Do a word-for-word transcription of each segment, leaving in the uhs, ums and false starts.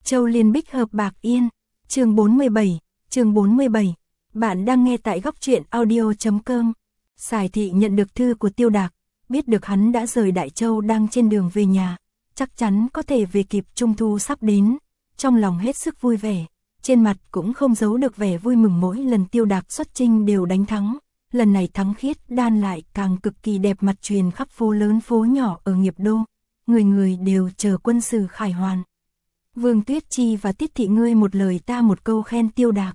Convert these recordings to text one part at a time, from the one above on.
Châu Liên Bích hợp Bạc Yên, chương bốn mươi bảy, chương bốn mươi bảy. Bạn đang nghe tại góc truyện audio chấm com. Sài Thị nhận được thư của Tiêu Đạc, biết được hắn đã rời Đại Châu đang trên đường về nhà, chắc chắn có thể về kịp Trung thu sắp đến, trong lòng hết sức vui vẻ, trên mặt cũng không giấu được vẻ vui mừng mỗi lần Tiêu Đạc xuất chinh đều đánh thắng, lần này thắng khiết đan lại càng cực kỳ đẹp mặt truyền khắp phố lớn phố nhỏ ở Nghiệp Đô, người người đều chờ quân sư khải hoàn. Vương Tuyết Chi và Tiết Thị ngươi một lời ta một câu khen Tiêu Đạc.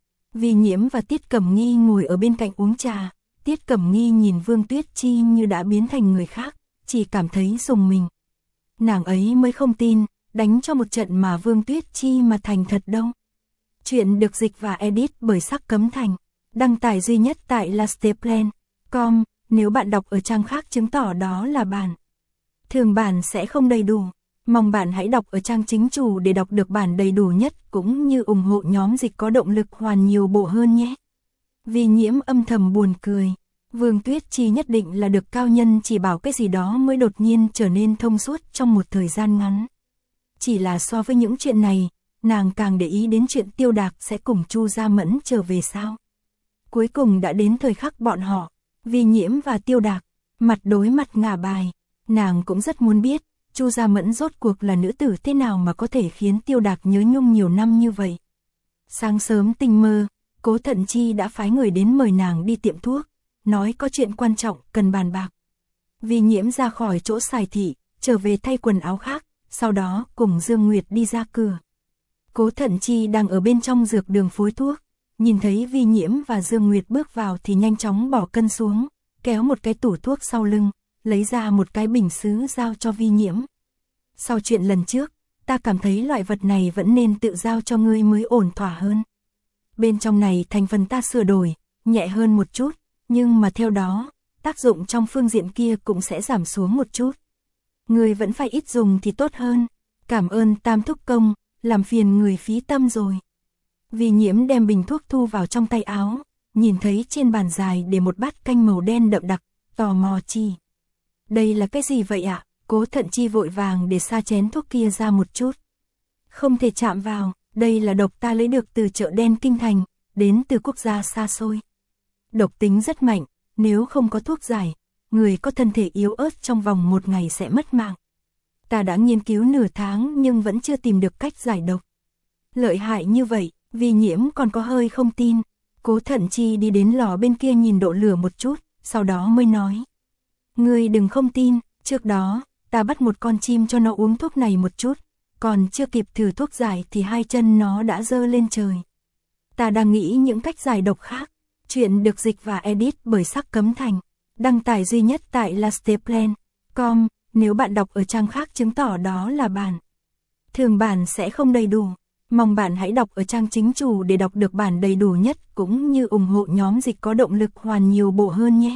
Vi Nhiễm và Tiết Cẩm Nghi ngồi ở bên cạnh uống trà, Tiết Cẩm Nghi nhìn Vương Tuyết Chi như đã biến thành người khác, chỉ cảm thấy rùng mình. Nàng ấy mới không tin, đánh cho một trận mà Vương Tuyết Chi mà thành thật đâu. Chuyện được dịch và edit bởi Sắc Cấm Thành, đăng tải duy nhất tại lasteplan chấm com, nếu bạn đọc ở trang khác chứng tỏ đó là bản thường bản sẽ không đầy đủ. Mong bạn hãy đọc ở trang chính chủ để đọc được bản đầy đủ nhất cũng như ủng hộ nhóm dịch có động lực hoàn nhiều bộ hơn nhé. Vi Nhiễm âm thầm buồn cười. Vương Tuyết Chi nhất định là được cao nhân chỉ bảo cái gì đó mới đột nhiên trở nên thông suốt trong một thời gian ngắn. Chỉ là so với những chuyện này, nàng càng để ý đến chuyện Tiêu Đạc sẽ cùng Chu Gia Mẫn trở về sao. Cuối cùng đã đến thời khắc bọn họ, Vi Nhiễm và Tiêu Đạc, mặt đối mặt ngả bài. Nàng cũng rất muốn biết, Chu Gia Mẫn rốt cuộc là nữ tử thế nào mà có thể khiến Tiêu Đạc nhớ nhung nhiều năm như vậy. Sáng sớm tinh mơ, Cố Thận Chi đã phái người đến mời nàng đi tiệm thuốc, nói có chuyện quan trọng cần bàn bạc. Vi Nhiễm ra khỏi chỗ Sài Thị, trở về thay quần áo khác, sau đó cùng Dương Nguyệt đi ra cửa. Cố Thận Chi đang ở bên trong dược đường phối thuốc, nhìn thấy Vi Nhiễm và Dương Nguyệt bước vào thì nhanh chóng bỏ cân xuống, kéo một cái tủ thuốc sau lưng, lấy ra một cái bình sứ giao cho Vi Nhiễm. Sau chuyện lần trước, ta cảm thấy loại vật này vẫn nên tự giao cho ngươi mới ổn thỏa hơn. Bên trong này thành phần ta sửa đổi, nhẹ hơn một chút, nhưng mà theo đó, tác dụng trong phương diện kia cũng sẽ giảm xuống một chút. Ngươi vẫn phải ít dùng thì tốt hơn. Cảm ơn Tam thúc công, làm phiền người phí tâm rồi. Vi Nhiễm đem bình thuốc thu vào trong tay áo, nhìn thấy trên bàn dài để một bát canh màu đen đậm đặc, tò mò chi. Đây là cái gì vậy ạ? À? Cố Thận Chi vội vàng để xa chén thuốc kia ra một chút. Không thể chạm vào, đây là độc ta lấy được từ chợ đen kinh thành, đến từ quốc gia xa xôi. Độc tính rất mạnh, nếu không có thuốc giải, người có thân thể yếu ớt trong vòng một ngày sẽ mất mạng. Ta đã nghiên cứu nửa tháng nhưng vẫn chưa tìm được cách giải độc. Lợi hại như vậy, Vi Nhiễm còn có hơi không tin. Cố Thận Chi đi đến lò bên kia nhìn độ lửa một chút, sau đó mới nói. Ngươi đừng không tin, trước đó, ta bắt một con chim cho nó uống thuốc này một chút, còn chưa kịp thử thuốc giải thì hai chân nó đã giơ lên trời. Ta đang nghĩ những cách giải độc khác. Chuyện được dịch và edit bởi Sắc Cấm Thành, đăng tải duy nhất tại lasteplan chấm com, nếu bạn đọc ở trang khác chứng tỏ đó là bản thường bản sẽ không đầy đủ. Mong bạn hãy đọc ở trang chính chủ để đọc được bản đầy đủ nhất cũng như ủng hộ nhóm dịch có động lực hoàn nhiều bộ hơn nhé.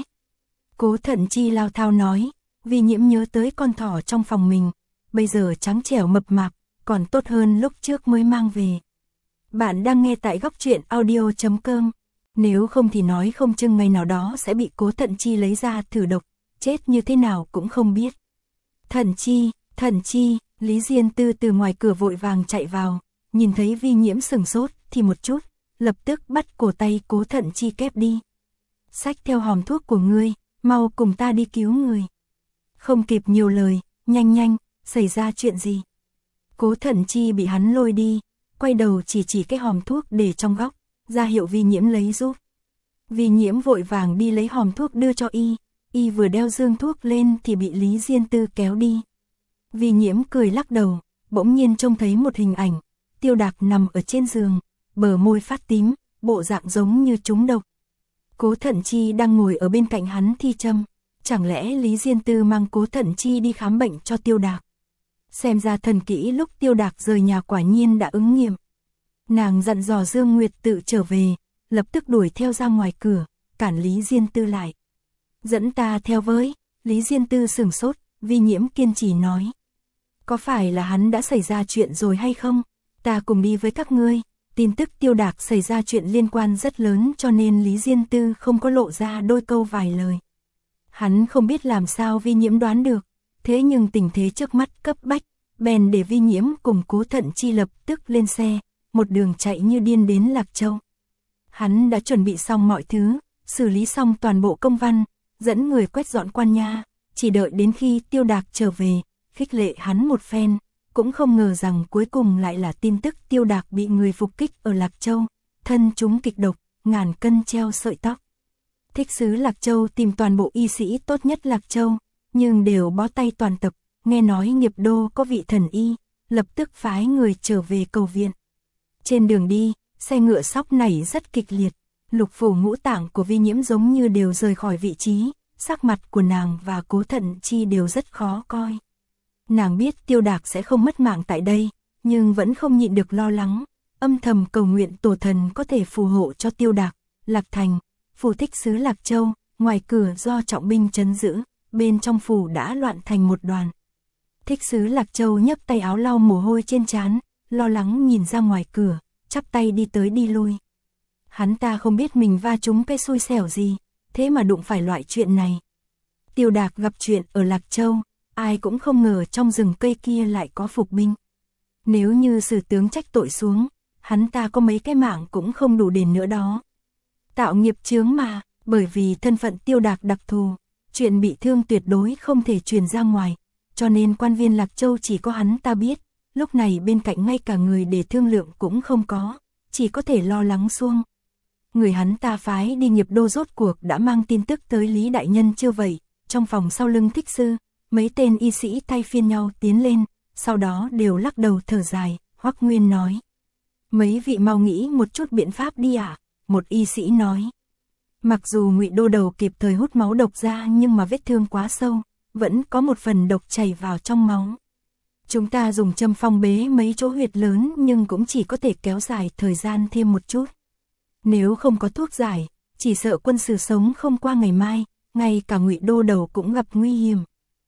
Cố Thận Chi lao thao nói. Vi Nhiễm nhớ tới con thỏ trong phòng mình, bây giờ trắng trẻo mập mạp, còn tốt hơn lúc trước mới mang về. Bạn đang nghe tại góc truyện audio chấm com, nếu không thì nói không chừng ngày nào đó sẽ bị Cố Thận Chi lấy ra thử độc, chết như thế nào cũng không biết. Thận Chi, Thận Chi, Lý Diên Tư từ ngoài cửa vội vàng chạy vào, nhìn thấy Vi Nhiễm sừng sốt thì một chút, lập tức bắt cổ tay Cố Thận Chi kép đi. Xách theo hòm thuốc của ngươi, mau cùng ta đi cứu người. Không kịp nhiều lời, nhanh nhanh, xảy ra chuyện gì? Cố Thận Chi bị hắn lôi đi, quay đầu chỉ chỉ cái hòm thuốc để trong góc, ra hiệu Vi Nhiễm lấy giúp. Vi Nhiễm vội vàng đi lấy hòm thuốc đưa cho y, y vừa đeo dương thuốc lên thì bị Lý Diên Tư kéo đi. Vi Nhiễm cười lắc đầu, bỗng nhiên trông thấy một hình ảnh, Tiêu Đạc nằm ở trên giường, bờ môi phát tím, bộ dạng giống như trúng độc. Cố Thận Chi đang ngồi ở bên cạnh hắn thi châm. Chẳng lẽ Lý Diên Tư mang Cố Thận Chi đi khám bệnh cho Tiêu Đạc? Xem ra thần kỹ lúc Tiêu Đạc rời nhà quả nhiên đã ứng nghiệm. Nàng dặn dò Dương Nguyệt tự trở về, lập tức đuổi theo ra ngoài cửa, cản Lý Diên Tư lại. Dẫn ta theo với. Lý Diên Tư sửng sốt, Vi Nhiễm kiên trì nói. Có phải là hắn đã xảy ra chuyện rồi hay không? Ta cùng đi với các ngươi. Tin tức Tiêu Đạc xảy ra chuyện liên quan rất lớn cho nên Lý Diên Tư không có lộ ra đôi câu vài lời. Hắn không biết làm sao Vi Nhiễm đoán được, thế nhưng tình thế trước mắt cấp bách, bèn để Vi Nhiễm cùng Cố Thận Chi lập tức lên xe, một đường chạy như điên đến Lạc Châu. Hắn đã chuẩn bị xong mọi thứ, xử lý xong toàn bộ công văn, dẫn người quét dọn quan nha, chỉ đợi đến khi Tiêu Đạc trở về, khích lệ hắn một phen, cũng không ngờ rằng cuối cùng lại là tin tức Tiêu Đạc bị người phục kích ở Lạc Châu, thân chúng kịch độc, ngàn cân treo sợi tóc. Thích sứ Lạc Châu tìm toàn bộ y sĩ tốt nhất Lạc Châu, nhưng đều bó tay toàn tập, nghe nói Nghiệp Đô có vị thần y, lập tức phái người trở về cầu viện. Trên đường đi, xe ngựa sóc nảy rất kịch liệt, lục phủ ngũ tạng của Vi Nhiễm giống như đều rời khỏi vị trí, sắc mặt của nàng và Cố Thận Chi đều rất khó coi. Nàng biết Tiêu Đạc sẽ không mất mạng tại đây, nhưng vẫn không nhịn được lo lắng, âm thầm cầu nguyện tổ thần có thể phù hộ cho Tiêu Đạc. Lạc Thành, phủ thích sứ Lạc Châu, ngoài cửa do trọng binh trấn giữ, bên trong phủ đã loạn thành một đoàn. Thích sứ Lạc Châu nhấc tay áo lau mồ hôi trên trán, lo lắng nhìn ra ngoài cửa, chắp tay đi tới đi lui. Hắn ta không biết mình va trúng cái xui xẻo gì, thế mà đụng phải loại chuyện này. Tiêu Đạc gặp chuyện ở Lạc Châu, ai cũng không ngờ trong rừng cây kia lại có phục binh. Nếu như sử tướng trách tội xuống, hắn ta có mấy cái mạng cũng không đủ đền nữa đó. Tạo nghiệp chướng mà, bởi vì thân phận Tiêu Đạc đặc thù, chuyện bị thương tuyệt đối không thể truyền ra ngoài, cho nên quan viên Lạc Châu chỉ có hắn ta biết, lúc này bên cạnh ngay cả người để thương lượng cũng không có, chỉ có thể lo lắng xuông. Người hắn ta phái đi Nghiệp Đô rốt cuộc đã mang tin tức tới Lý Đại Nhân chưa vậy, trong phòng sau lưng thích sư, mấy tên y sĩ thay phiên nhau tiến lên, sau đó đều lắc đầu thở dài, Hoắc Nguyên nói. Mấy vị mau nghĩ một chút biện pháp đi ạ, à? Một y sĩ nói. Mặc dù Ngụy Đô Đầu kịp thời hút máu độc ra nhưng mà vết thương quá sâu, vẫn có một phần độc chảy vào trong máu. Chúng ta dùng châm phong bế mấy chỗ huyệt lớn nhưng cũng chỉ có thể kéo dài thời gian thêm một chút. Nếu không có thuốc giải, chỉ sợ quân sử sống không qua ngày mai, ngay cả Ngụy Đô Đầu cũng gặp nguy hiểm.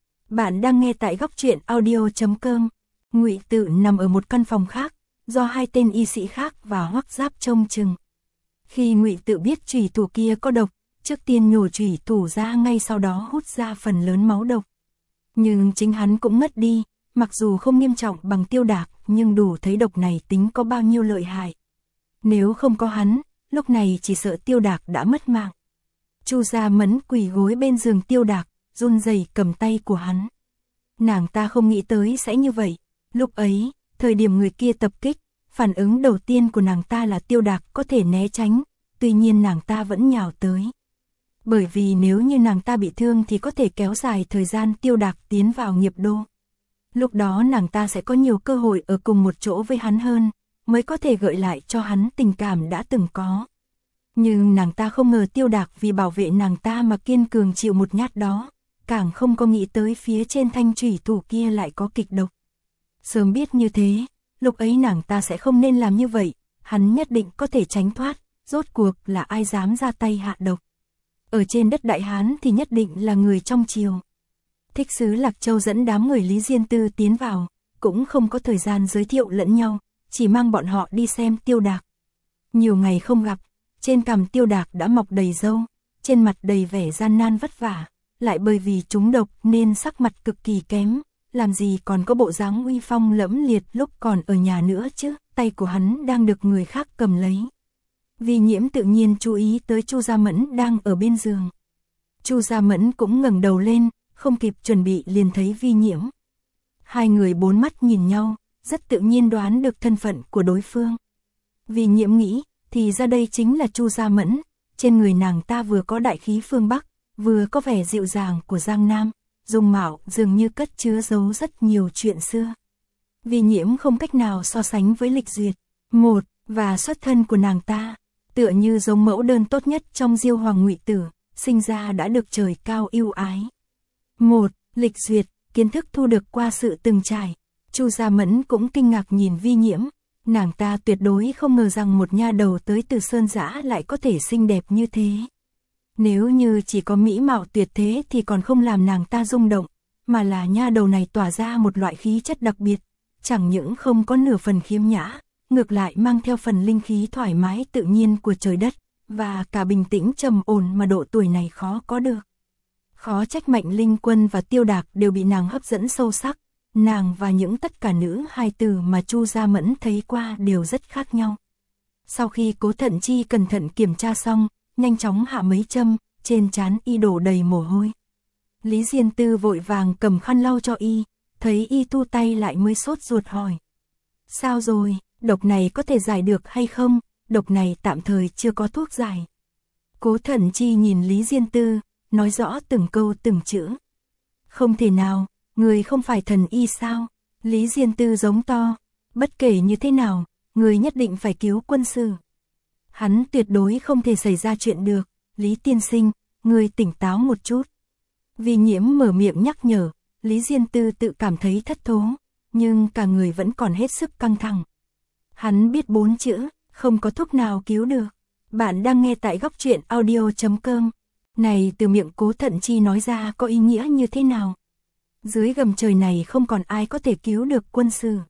Bạn đang nghe tại góc truyện audio chấm com. Ngụy Tự nằm ở một căn phòng khác, do hai tên y sĩ khác và Hoắc Giáp trông chừng. Khi Ngụy Tự biết chủy thủ kia có độc, trước tiên nhổ chủy thủ ra ngay sau đó hút ra phần lớn máu độc. Nhưng chính hắn cũng mất đi, mặc dù không nghiêm trọng bằng Tiêu Đạc, nhưng đủ thấy độc này tính có bao nhiêu lợi hại. Nếu không có hắn, lúc này chỉ sợ Tiêu Đạc đã mất mạng. Chu Gia Mẫn quỳ gối bên giường Tiêu Đạc, run rẩy cầm tay của hắn. Nàng ta không nghĩ tới sẽ như vậy. Lúc ấy, thời điểm người kia tập kích, phản ứng đầu tiên của nàng ta là Tiêu Đạc có thể né tránh, tuy nhiên nàng ta vẫn nhào tới. Bởi vì nếu như nàng ta bị thương thì có thể kéo dài thời gian Tiêu Đạc tiến vào Nghiệp Đô. Lúc đó nàng ta sẽ có nhiều cơ hội ở cùng một chỗ với hắn hơn, mới có thể gợi lại cho hắn tình cảm đã từng có. Nhưng nàng ta không ngờ Tiêu Đạc vì bảo vệ nàng ta mà kiên cường chịu một nhát đó, càng không có nghĩ tới phía trên thanh chủy thủ kia lại có kịch độc. Sớm biết như thế, lúc ấy nàng ta sẽ không nên làm như vậy, hắn nhất định có thể tránh thoát, rốt cuộc là ai dám ra tay hạ độc. Ở trên đất Đại Hán thì nhất định là người trong triều. Thích sứ Lạc Châu dẫn đám người Lý Diên Tư tiến vào, cũng không có thời gian giới thiệu lẫn nhau, chỉ mang bọn họ đi xem Tiêu Đạc. Nhiều ngày không gặp, trên cằm Tiêu Đạc đã mọc đầy râu, trên mặt đầy vẻ gian nan vất vả, lại bởi vì trúng độc nên sắc mặt cực kỳ kém, làm gì còn có bộ dáng uy phong lẫm liệt lúc còn ở nhà nữa chứ, tay của hắn đang được người khác cầm lấy. Vi Nhiễm tự nhiên chú ý tới Chu Gia Mẫn đang ở bên giường. Chu Gia Mẫn cũng ngẩng đầu lên, không kịp chuẩn bị liền thấy Vi Nhiễm. Hai người bốn mắt nhìn nhau, rất tự nhiên đoán được thân phận của đối phương. Vi Nhiễm nghĩ, thì ra đây chính là Chu Gia Mẫn, trên người nàng ta vừa có đại khí phương Bắc, vừa có vẻ dịu dàng của Giang Nam, dung mạo dường như cất chứa giấu rất nhiều chuyện xưa. Vi Nhiễm không cách nào so sánh với Lịch Duyệt, một, và xuất thân của nàng ta, tựa như giống mẫu đơn tốt nhất trong Diêu Hoàng Ngụy Tử, sinh ra đã được trời cao yêu ái. Một, Lịch Duyệt, kiến thức thu được qua sự từng trải. Chu Gia Mẫn cũng kinh ngạc nhìn Vi Nhiễm, nàng ta tuyệt đối không ngờ rằng một nha đầu tới từ Sơn Dã lại có thể xinh đẹp như thế. Nếu như chỉ có mỹ mạo tuyệt thế thì còn không làm nàng ta rung động, mà là nha đầu này tỏa ra một loại khí chất đặc biệt, chẳng những không có nửa phần khiêm nhã, ngược lại mang theo phần linh khí thoải mái tự nhiên của trời đất, và cả bình tĩnh trầm ổn mà độ tuổi này khó có được. Khó trách Mạnh Linh Quân và Tiêu Đạc đều bị nàng hấp dẫn sâu sắc, nàng và những tất cả nữ hài tử mà Chu Gia Mẫn thấy qua đều rất khác nhau. Sau khi Cố Thận Chi cẩn thận kiểm tra xong, nhanh chóng hạ mấy châm, trên trán y đổ đầy mồ hôi. Lý Diên Tư vội vàng cầm khăn lau cho y, thấy y thu tay lại mới sốt ruột hỏi. Sao rồi, độc này có thể giải được hay không? Độc này tạm thời chưa có thuốc giải. Cố Thận Chi nhìn Lý Diên Tư, nói rõ từng câu từng chữ. Không thể nào, người không phải thần y sao? Lý Diên Tư giống to, bất kể như thế nào, người nhất định phải cứu quân sư. Hắn tuyệt đối không thể xảy ra chuyện được, Lý tiên sinh, người tỉnh táo một chút. Vi Nhiễm mở miệng nhắc nhở, Lý Diên Tư tự cảm thấy thất thố, nhưng cả người vẫn còn hết sức căng thẳng. Hắn biết bốn chữ, không có thuốc nào cứu được. Bạn đang nghe tại góc truyện audio chấm com. Này từ miệng Cố Thận Chi nói ra có ý nghĩa như thế nào? Dưới gầm trời này không còn ai có thể cứu được quân sư.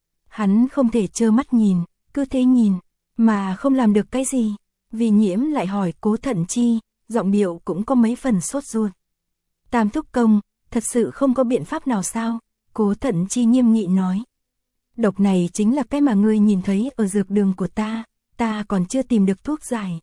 Hắn không thể trơ mắt nhìn, cứ thế nhìn, mà không làm được cái gì. Vi Nhiễm lại hỏi Cố Thận Chi, giọng điệu cũng có mấy phần sốt ruột. Tam thúc công, thật sự không có biện pháp nào sao? Cố Thận Chi nghiêm nghị nói. Độc này chính là cái mà ngươi nhìn thấy ở dược đường của ta, ta còn chưa tìm được thuốc giải.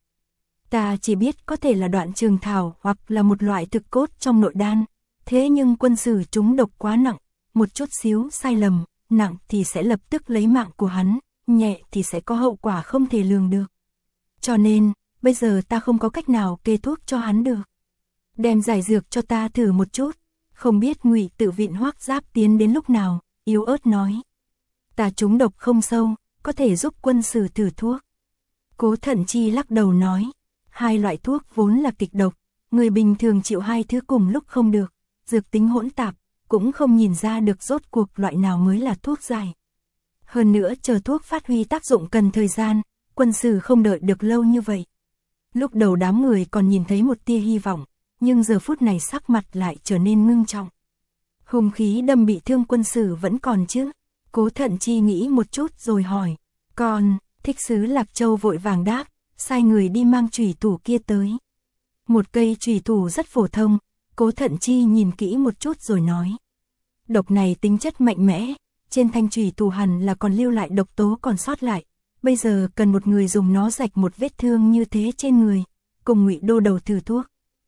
Ta chỉ biết có thể là đoạn trường thảo hoặc là một loại thực cốt trong nội đan. Thế nhưng quân sử chúng độc quá nặng, một chút xíu sai lầm, nặng thì sẽ lập tức lấy mạng của hắn, nhẹ thì sẽ có hậu quả không thể lường được. Cho nên, bây giờ ta không có cách nào kê thuốc cho hắn được. Đem giải dược cho ta thử một chút. Không biết Ngụy Tự Viện Hoắc Giáp tiến đến lúc nào, yếu ớt nói. Ta trúng độc không sâu, có thể giúp quân sử thử thuốc. Cố Thận Chi lắc đầu nói. Hai loại thuốc vốn là kịch độc, người bình thường chịu hai thứ cùng lúc không được, dược tính hỗn tạp, cũng không nhìn ra được rốt cuộc loại nào mới là thuốc giải. Hơn nữa chờ thuốc phát huy tác dụng cần thời gian, quân sử không đợi được lâu như vậy. Lúc đầu đám người còn nhìn thấy một tia hy vọng, nhưng giờ phút này sắc mặt lại trở nên ngưng trọng. Hung khí đâm bị thương quân sử vẫn còn chứ? Cố Thận Chi nghĩ một chút rồi hỏi. Còn, thích sứ Lạc Châu vội vàng đáp, sai người đi mang chủy thủ kia tới. Một cây chủy thủ rất phổ thông, Cố Thận Chi nhìn kỹ một chút rồi nói. Độc này tính chất mạnh mẽ, trên thanh chủy thủ hẳn là còn lưu lại độc tố còn sót lại. Bây giờ cần một người dùng nó rạch một vết thương như thế trên người, cùng Ngụy Đô Đầu thử thuốc.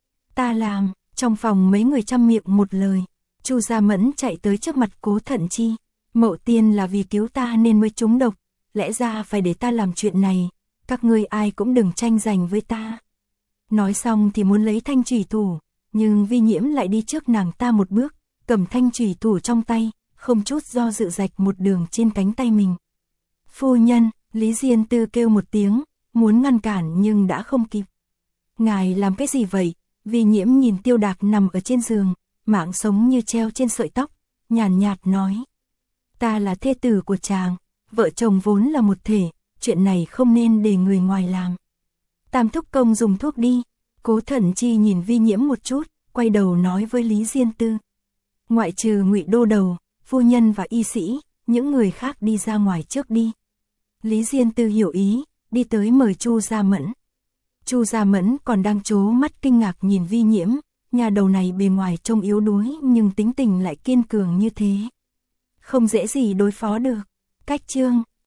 Ta làm, trong phòng mấy người chăm miệng một lời. Chu Gia Mẫn chạy tới trước mặt Cố Thận Chi. Mậu tiên là vì cứu ta nên mới trúng độc, lẽ ra phải để ta làm chuyện này, các ngươi ai cũng đừng tranh giành với ta. Nói xong thì muốn lấy thanh chủy thủ, nhưng Vi Nhiễm lại đi trước nàng ta một bước, cầm thanh chủy thủ trong tay, không chút do dự rạch một đường trên cánh tay mình. Phu nhân, Lý Diên Tư kêu một tiếng, muốn ngăn cản nhưng đã không kịp. Ngài làm cái gì vậy? Vi Nhiễm nhìn Tiêu Đạc nằm ở trên giường, mạng sống như treo trên sợi tóc, nhàn nhạt, nhạt nói. Ta là thê tử của chàng, vợ chồng vốn là một thể, chuyện này không nên để người ngoài làm. Tam thúc công dùng thuốc đi. Cố Thận Chi nhìn Vi Nhiễm một chút, quay đầu nói với Lý Diên Tư. Ngoại trừ Ngụy Đô Đầu, phu nhân và y sĩ, những người khác đi ra ngoài trước đi. Lý Diên Tư hiểu ý, đi tới mời Chu Gia Mẫn. Chu Gia Mẫn còn đang trố mắt kinh ngạc nhìn Vi Nhiễm, nhà đầu này bề ngoài trông yếu đuối nhưng tính tình lại kiên cường như thế. Không dễ gì đối phó được. Cách chương